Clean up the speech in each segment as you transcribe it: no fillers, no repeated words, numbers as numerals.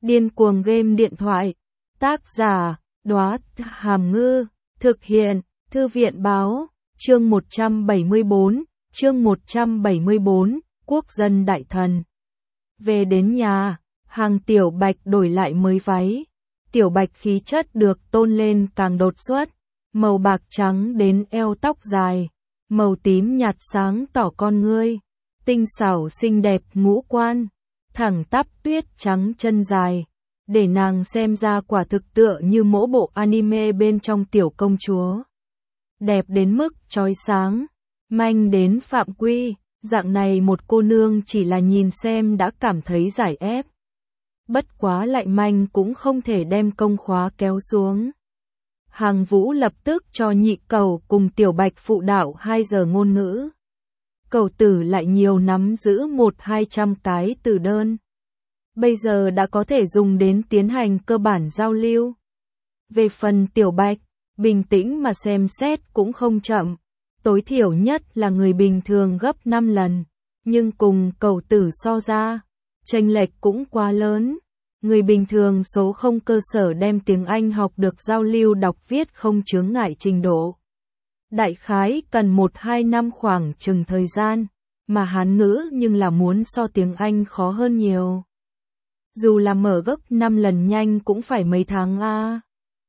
Điên cuồng game điện thoại. Tác giả, Đóa Hàm Ngư. Thực hiện, Thư viện báo. Chương 174, Quốc dân đại thần. Về đến nhà, hàng Tiểu Bạch đổi lại mới váy. Tiểu Bạch khí chất được tôn lên càng đột xuất, màu bạc trắng đến eo tóc dài, màu tím nhạt sáng tỏ con ngươi, tinh xảo xinh đẹp ngũ quan, thẳng tắp tuyết trắng chân dài, để nàng xem ra quả thực tựa như mỗi bộ anime bên trong tiểu công chúa. Đẹp đến mức chói sáng, manh đến phạm quy, dạng này một cô nương chỉ là nhìn xem đã cảm thấy giải ép. Bất quá lại manh cũng không thể đem công khóa kéo xuống. Hàng Vũ lập tức cho Nhị Cẩu cùng Tiểu Bạch phụ đạo 2 giờ ngôn ngữ. Cẩu tử lại nhiều nắm giữ 100-200 cái từ đơn. Bây giờ đã có thể dùng đến tiến hành cơ bản giao lưu. Về phần Tiểu Bạch, bình tĩnh mà xem xét cũng không chậm. Tối thiểu nhất là người bình thường gấp 5 lần. Nhưng cùng cẩu tử so ra, chênh lệch cũng quá lớn. Người bình thường số không cơ sở đem tiếng Anh học được giao lưu đọc viết không chướng ngại trình độ. Đại khái cần 1-2 năm khoảng chừng thời gian, mà Hán ngữ nhưng là muốn so tiếng Anh khó hơn nhiều. Dù là mở gấp 5 lần nhanh cũng phải mấy tháng a.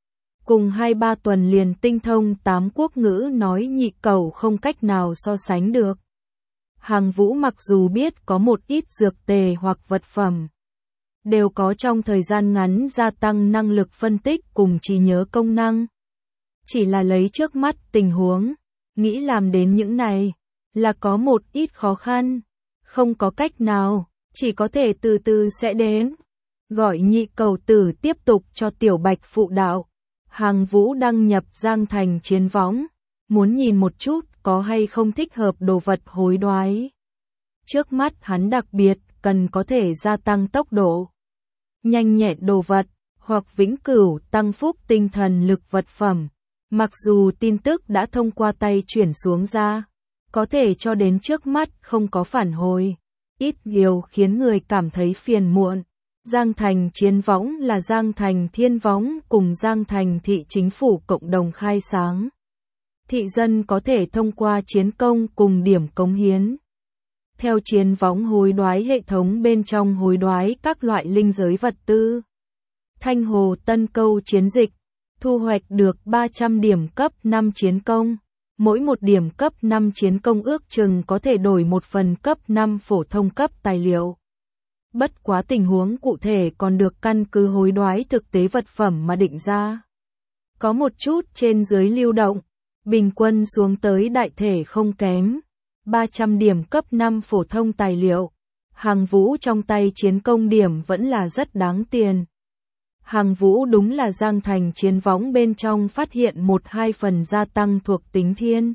Cùng 2-3 tuần liền tinh thông 8 quốc ngữ nói Nhị Cẩu không cách nào so sánh được. Hàng Vũ mặc dù biết có một ít dược tề hoặc vật phẩm, đều có trong thời gian ngắn gia tăng năng lực phân tích cùng trí nhớ công năng. Chỉ là lấy trước mắt tình huống, nghĩ làm đến những này, là có một ít khó khăn. Không có cách nào, chỉ có thể từ từ sẽ đến. Gọi Nhị Cẩu tử tiếp tục cho Tiểu Bạch phụ đạo. Hàng Vũ đăng nhập Giang Thành chiến võng, muốn nhìn một chút có hay không thích hợp đồ vật hối đoái. Trước mắt hắn đặc biệt cần có thể gia tăng tốc độ, nhanh nhẹn đồ vật, hoặc vĩnh cửu tăng phúc tinh thần lực vật phẩm. Mặc dù tin tức đã thông qua tay chuyển xuống ra, có thể cho đến trước mắt không có phản hồi, ít nhiều khiến người cảm thấy phiền muộn. Giang Thành chiến võng là Giang Thành Thiên Võng cùng Giang Thành thị chính phủ cộng đồng khai sáng. Thị dân có thể thông qua chiến công cùng điểm cống hiến. Theo chiến võng hối đoái hệ thống bên trong hối đoái các loại linh giới vật tư. Thanh Hồ Tân Câu chiến dịch, thu hoạch được 300 điểm cấp 5 chiến công. Mỗi một điểm cấp 5 chiến công ước chừng có thể đổi một phần cấp 5 phổ thông cấp tài liệu. Bất quá tình huống cụ thể còn được căn cứ hối đoái thực tế vật phẩm mà định ra. Có một chút trên dưới lưu động, bình quân xuống tới đại thể không kém. 300 điểm cấp 5 phổ thông tài liệu. Hàng Vũ trong tay chiến công điểm vẫn là rất đáng tiền. Hàng Vũ đúng là Giang Thành chiến võng bên trong phát hiện 1-2 phần gia tăng thuộc tính thiên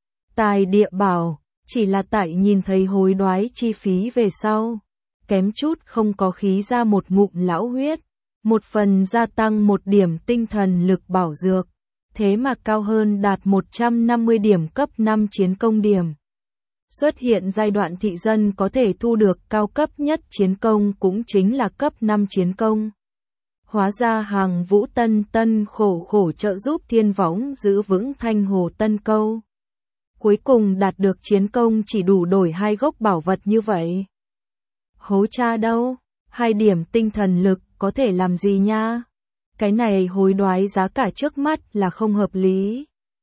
tài địa bảo, chỉ là tại nhìn thấy hối đoái chi phí về sau, kém chút không có khí ra một ngụm lão huyết. Một phần gia tăng 1 điểm tinh thần lực bảo dược, thế mà cao hơn đạt 150 điểm cấp 5 chiến công điểm. Xuất hiện giai đoạn thị dân có thể thu được cao cấp nhất chiến công cũng chính là cấp 5 chiến công. Hóa ra Hàng Vũ tân khổ trợ giúp Thiên Võng giữ vững Thanh Hồ Tân Câu. Cuối cùng đạt được chiến công chỉ đủ đổi 2 gốc bảo vật như vậy. Hố cha đâu, 2 điểm tinh thần lực có thể làm gì nha? Cái này hối đoái giá cả trước mắt là không hợp lý.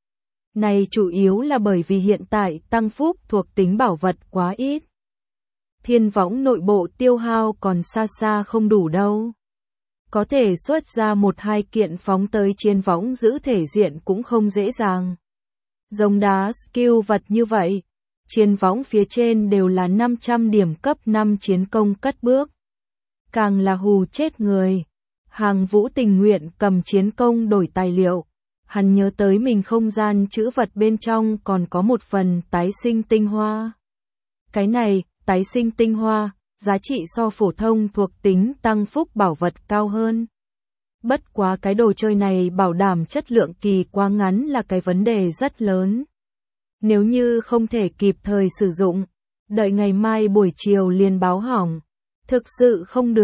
Này chủ yếu là bởi vì hiện tại tăng phúc thuộc tính bảo vật quá ít. Thiên Võng nội bộ tiêu hao còn xa xa không đủ đâu. Có thể xuất ra 1-2 kiện phóng tới chiến võng giữ thể diện cũng không dễ dàng. Giống đá skill vật như vậy, chiến võng phía trên đều là 500 điểm cấp 5 chiến công cất bước. Càng là hù chết người. Hàng Vũ tình nguyện cầm chiến công đổi tài liệu. Hắn nhớ tới mình không gian trữ vật bên trong còn có một phần tái sinh tinh hoa. Cái này, tái sinh tinh hoa, giá trị so phổ thông thuộc tính tăng phúc bảo vật cao hơn. Bất quá cái đồ chơi này bảo đảm chất lượng kỳ quá ngắn là cái vấn đề rất lớn. Nếu như không thể kịp thời sử dụng, đợi ngày mai buổi chiều liền báo hỏng, thực sự không được,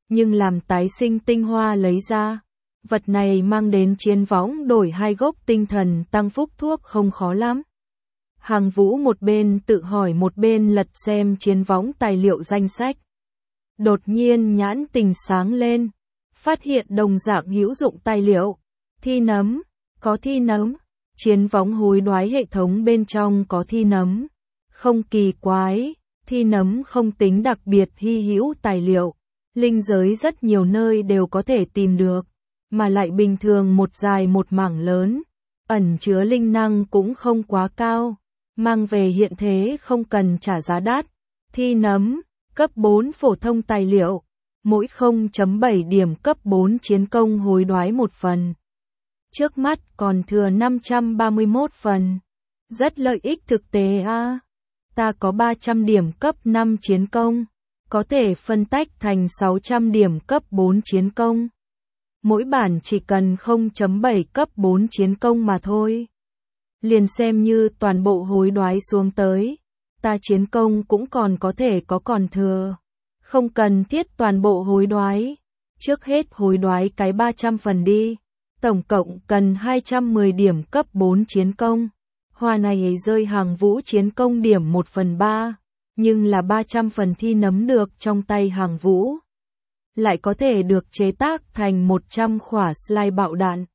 nhưng làm tái sinh tinh hoa lấy ra. Vật này mang đến chiến võng đổi 2 gốc tinh thần tăng phúc thuốc không khó lắm. Hàng Vũ một bên tự hỏi một bên lật xem chiến võng tài liệu danh sách. Đột nhiên nhãn tình sáng lên, phát hiện đồng dạng hữu dụng tài liệu. Thi nấm, có thi nấm. Chiến võng hối đoái hệ thống bên trong có thi nấm. Không kỳ quái, thi nấm không tính đặc biệt hy hữu tài liệu. Linh giới rất nhiều nơi đều có thể tìm được, mà lại bình thường một dài một mảng lớn. Ẩn chứa linh năng cũng không quá cao. Mang về hiện thế không cần trả giá đắt. Thi nấm, cấp 4 phổ thông tài liệu. Mỗi 0.7 điểm cấp 4 chiến công hối đoái một phần. Trước mắt còn thừa 531 phần. Rất lợi ích thực tế a. Ta có 300 điểm cấp 5 chiến công. Có thể phân tách thành 600 điểm cấp 4 chiến công. Mỗi bản chỉ cần 0.7 cấp 4 chiến công mà thôi. Liền xem như toàn bộ hối đoái xuống tới. Ta chiến công cũng còn có thể có còn thừa. Không cần thiết toàn bộ hối đoái. Trước hết hối đoái cái 300 phần đi. Tổng cộng cần 210 điểm cấp 4 chiến công. Hoa này rơi Hàng Vũ chiến công điểm 1/3. Nhưng là 300 phần thi nấm được trong tay Hàng Vũ. Lại có thể được chế tác thành 100 khỏa slide bạo đạn.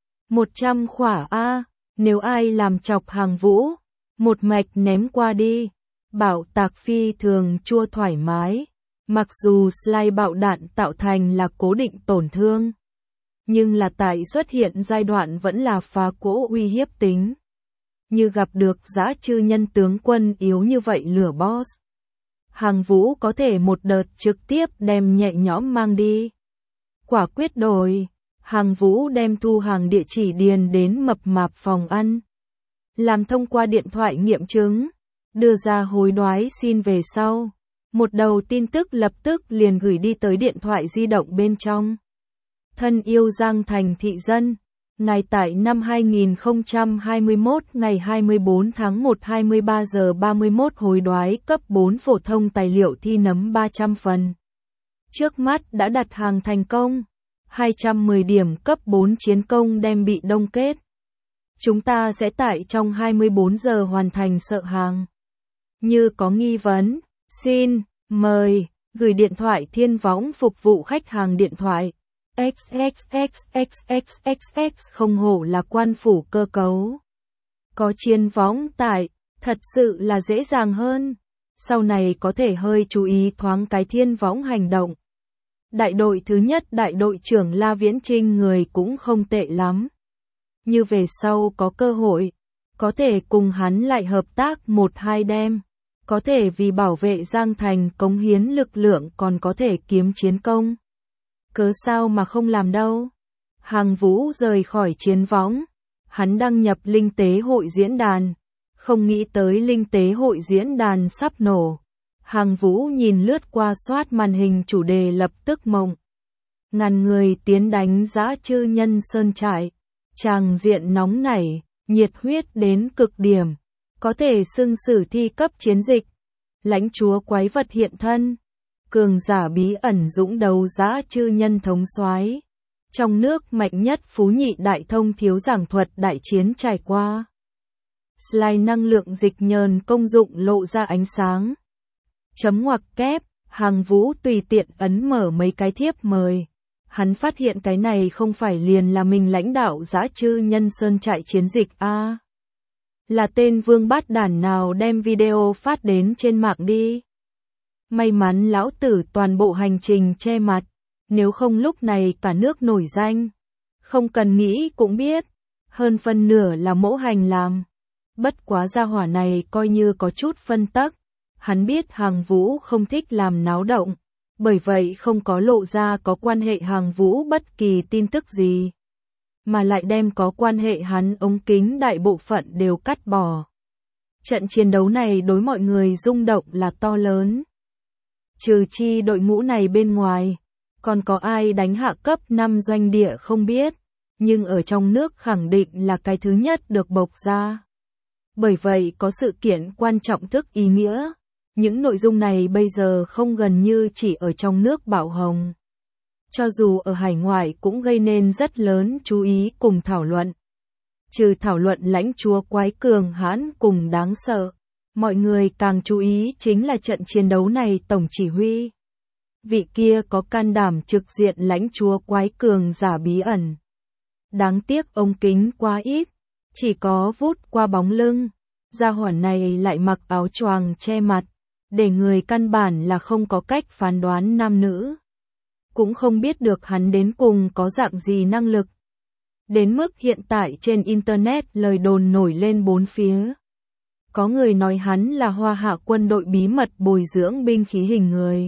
100 khỏa A. Nếu ai làm chọc Hàng Vũ, một mạch ném qua đi. Bạo tạc phi thường chua thoải mái. Mặc dù slide bạo đạn tạo thành là cố định tổn thương, nhưng là tại xuất hiện giai đoạn vẫn là phá cỗ uy hiếp tính. Như gặp được dã chư nhân tướng quân yếu như vậy lửa boss. Hàng Vũ có thể một đợt trực tiếp đem nhẹ nhõm mang đi. Quả quyết đổi, Hàng Vũ đem thu hàng địa chỉ điền đến mập mạp phòng ăn. Làm thông qua điện thoại nghiệm chứng, đưa ra hối đoái xin về sau. Một đầu tin tức lập tức liền gửi đi tới điện thoại di động bên trong. Thân yêu Giang Thành thị dân, ngày tại năm 2021 ngày 24 tháng 1 23 giờ 31 hối đoái cấp 4 phổ thông tài liệu thi nấm 300 phần. Trước mắt đã đặt hàng thành công. 210 điểm cấp 4 chiến công đem bị đông kết. Chúng ta sẽ tại trong 24 giờ hoàn thành sợ hàng. Như có nghi vấn, xin, mời, gửi điện thoại Thiên Võng phục vụ khách hàng điện thoại. XXXXXXX không hổ là quan phủ cơ cấu. Có Thiên Võng tại, thật sự là dễ dàng hơn. Sau này có thể hơi chú ý thoáng cái Thiên Võng hành động. Đại đội thứ nhất đại đội trưởng La Viễn Trinh người cũng không tệ lắm. Như về sau có cơ hội, có thể cùng hắn lại hợp tác 1-2 đêm. Có thể vì bảo vệ Giang Thành cống hiến lực lượng còn có thể kiếm chiến công. Cớ sao mà không làm đâu. Hàng Vũ rời khỏi Chiến Võng. Hắn đăng nhập Linh Tế Hội diễn đàn. Không nghĩ tới Linh Tế Hội diễn đàn sắp nổ. Hàng Vũ nhìn lướt qua soát màn hình chủ đề lập tức mộng. Ngàn người tiến đánh dã chư nhân sơn trại. Tràng diện nóng nảy, nhiệt huyết đến cực điểm. Có thể xưng sử thi cấp chiến dịch. Lãnh chúa quái vật hiện thân. Cường giả bí ẩn dũng đấu dã chư nhân thống soái. Trong nước mạnh nhất phú nhị đại thông thiếu giảng thuật đại chiến trải qua. Slide năng lượng dịch nhờn công dụng lộ ra ánh sáng. Chấm ngoặc kép, Hàng Vũ tùy tiện ấn mở mấy cái thiếp mời. Hắn phát hiện cái này không phải liền là mình lãnh đạo dã chư nhân sơn trại chiến dịch a. Là tên vương bát đản nào đem video phát đến trên mạng đi. May mắn lão tử toàn bộ hành trình che mặt, nếu không lúc này cả nước nổi danh. Không cần nghĩ cũng biết, hơn phân nửa là mẫu hành làm. Bất quá gia hỏa này coi như có chút phân tắc. Hắn biết Hàng Vũ không thích làm náo động, bởi vậy không có lộ ra có quan hệ Hàng Vũ bất kỳ tin tức gì. Mà lại đem có quan hệ hắn ống kính đại bộ phận đều cắt bỏ. Trận chiến đấu này đối mọi người rung động là to lớn. Trừ chi đội ngũ này bên ngoài, còn có ai đánh hạ cấp 5 doanh địa không biết, nhưng ở trong nước khẳng định là cái thứ nhất được bộc ra. Bởi vậy có sự kiện quan trọng thức ý nghĩa. Những nội dung này bây giờ không gần như chỉ ở trong nước bạo hồng. cho dù ở hải ngoại cũng gây nên rất lớn chú ý cùng thảo luận. Trừ thảo luận lãnh chúa quái cường hãn cùng đáng sợ, mọi người càng chú ý chính là trận chiến đấu này tổng chỉ huy. Vị kia có can đảm trực diện lãnh chúa quái cường giả bí ẩn. Đáng tiếc ống kính quá ít, chỉ có vút qua bóng lưng. Gia hỏa này lại mặc áo choàng che mặt, để người căn bản là không có cách phán đoán nam nữ. Cũng không biết được hắn đến cùng có dạng gì năng lực. Đến mức hiện tại trên Internet lời đồn nổi lên bốn phía. Có người nói hắn là Hoa Hạ quân đội bí mật bồi dưỡng binh khí hình người.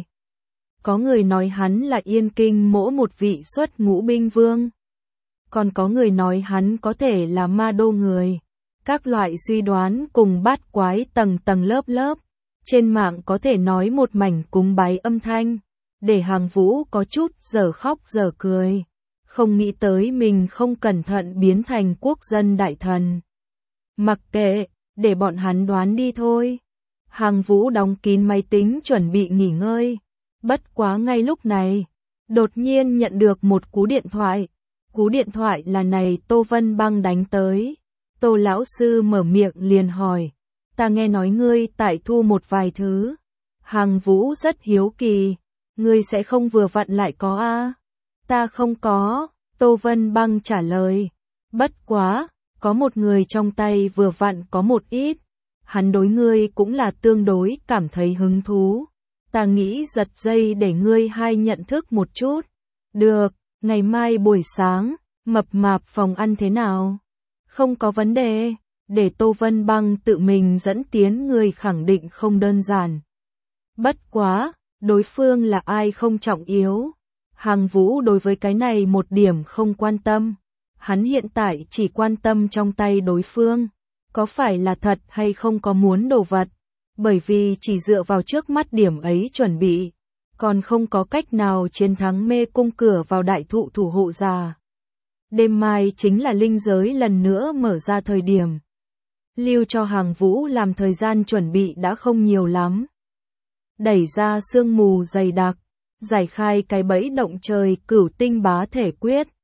Có người nói hắn là Yên Kinh mỗ một vị xuất ngũ binh vương. Còn có người nói hắn có thể là ma đô người. Các loại suy đoán cùng bát quái tầng tầng lớp lớp. Trên mạng có thể nói một mảnh cúng bái âm thanh. Để Hàng Vũ có chút giờ khóc giờ cười. Không nghĩ tới mình không cẩn thận biến thành quốc dân đại thần. Mặc kệ, để bọn hắn đoán đi thôi. Hàng Vũ đóng kín máy tính chuẩn bị nghỉ ngơi. Bất quá ngay lúc này, đột nhiên nhận được một cú điện thoại. Cú điện thoại là này Tô Vân Băng đánh tới. Tô lão sư mở miệng liền hỏi, ta nghe nói ngươi tại thu một vài thứ. Hàng Vũ rất hiếu kỳ, ngươi sẽ không vừa vặn lại có a? Ta không có, Tô Vân Băng trả lời. Bất quá, có một người trong tay vừa vặn có một ít. Hắn đối ngươi cũng là tương đối cảm thấy hứng thú. Ta nghĩ giật dây để ngươi hai nhận thức một chút. Được, ngày mai buổi sáng, mập mạp phòng ăn thế nào? Không có vấn đề, để Tô Vân Băng tự mình dẫn tiến người khẳng định không đơn giản. Bất quá, đối phương là ai không trọng yếu. Hàng Vũ đối với cái này một điểm không quan tâm. Hắn hiện tại chỉ quan tâm trong tay đối phương. Có phải là thật hay không có muốn đồ vật. Bởi vì chỉ dựa vào trước mắt điểm ấy chuẩn bị. Còn không có cách nào chiến thắng mê cung cửa vào đại thụ thủ hộ già. Đêm mai chính là linh giới lần nữa mở ra thời điểm. Lưu cho Hàng Vũ làm thời gian chuẩn bị đã không nhiều lắm. Đẩy ra sương mù dày đặc, giải khai cái bẫy động trời cửu tinh bá thể quyết.